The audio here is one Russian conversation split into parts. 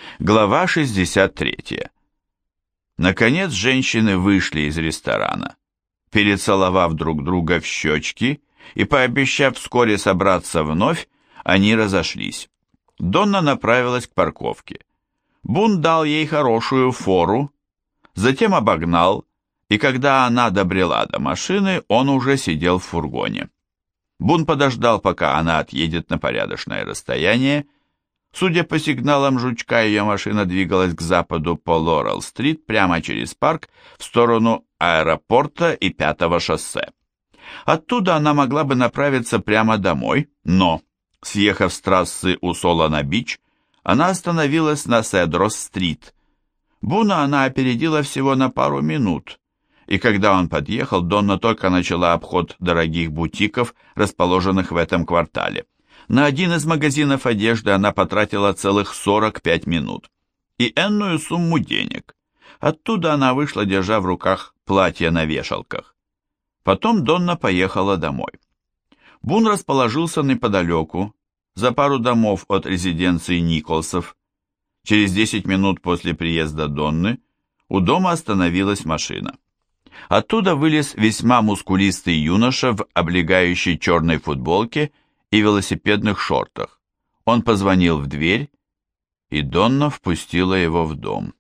Глава 63. Наконец женщины вышли из ресторана. Перецеловав друг друга в щечки и пообещав вскоре собраться вновь, они разошлись. Донна направилась к парковке. Бун дал ей хорошую фору, затем обогнал, и когда она добрела до машины, он уже сидел в фургоне. Бун подождал, пока она отъедет на порядочное расстояние. Судя по сигналам жучка, ее машина двигалась к западу по Лорел-стрит прямо через парк в сторону аэропорта и 5-го шоссе. Оттуда она могла бы направиться прямо домой, но, съехав с трассы у Солана-Бич, она остановилась на Седрос-стрит. Буна она опередила всего на пару минут, и когда он подъехал, Донна только начала обход дорогих бутиков, расположенных в этом квартале. На один из магазинов одежды она потратила целых 45 минут. И энную сумму денег. Оттуда она вышла, держа в руках платье на вешалках. Потом Донна поехала домой. Бун расположился неподалеку, за пару домов от резиденции Николсов. Через 10 минут после приезда Донны у дома остановилась машина. Оттуда вылез весьма мускулистый юноша в облегающей черной футболке и велосипедных шортах. Он позвонил в дверь, и Донна впустила его в дом.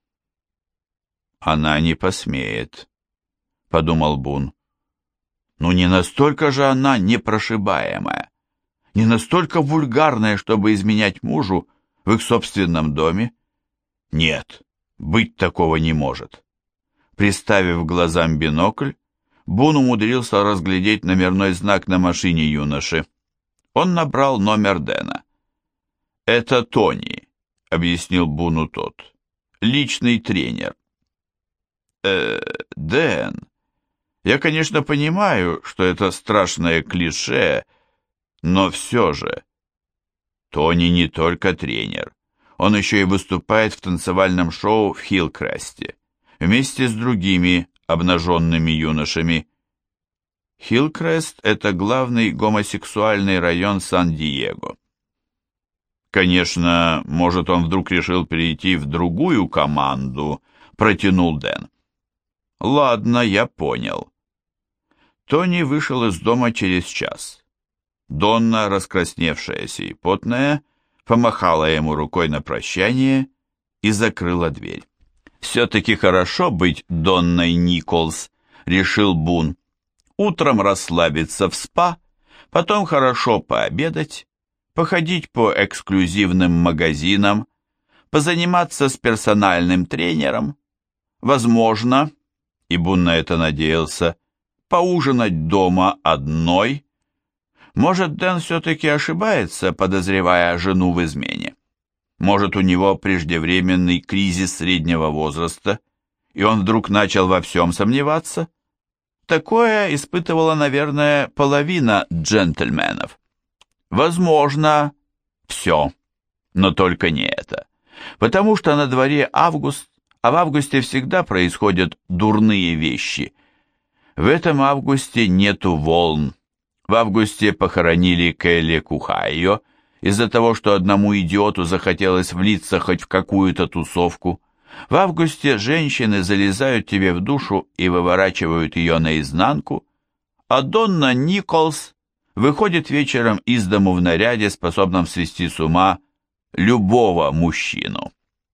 «Она не посмеет», — подумал Бун. «Ну не настолько же она непрошибаемая, не настолько вульгарная, чтобы изменять мужу в их собственном доме? Нет, быть такого не может». Приставив к глазам бинокль, Бун умудрился разглядеть номерной знак на машине юноши. Он набрал номер Дэна. «Это Тони», — объяснил Буну тот, — «личный тренер». Дэн, я, конечно, понимаю, что это страшное клише, но все же...» Тони не только тренер, он еще и выступает в танцевальном шоу в Хиллкресте вместе с другими обнаженными юношами. Хиллкрест – это главный гомосексуальный район Сан-Диего. «Конечно, может, он вдруг решил перейти в другую команду», – протянул Дэн. «Ладно, я понял». Тони вышел из дома через час. Донна, раскрасневшаяся и потная, помахала ему рукой на прощание и закрыла дверь. «Все-таки хорошо быть Донной Николс», — решил Бун. «Утром расслабиться в спа, потом хорошо пообедать, походить по эксклюзивным магазинам, позаниматься с персональным тренером, возможно, и Бун на это надеялся, поужинать дома одной. Может, Дэн все-таки ошибается, подозревая жену в измене. Может, у него преждевременный кризис среднего возраста, и он вдруг начал во всем сомневаться? Такое испытывала, наверное, половина джентльменов. Возможно, все, но только не это. Потому что на дворе август, а в августе всегда происходят дурные вещи. В этом августе нету волн. В августе похоронили Келли Кухайо, из-за того, что одному идиоту захотелось влиться хоть в какую-то тусовку. В августе женщины залезают тебе в душу и выворачивают ее наизнанку, а Донна Николс выходит вечером из дому в наряде, способном свести с ума любого мужчину.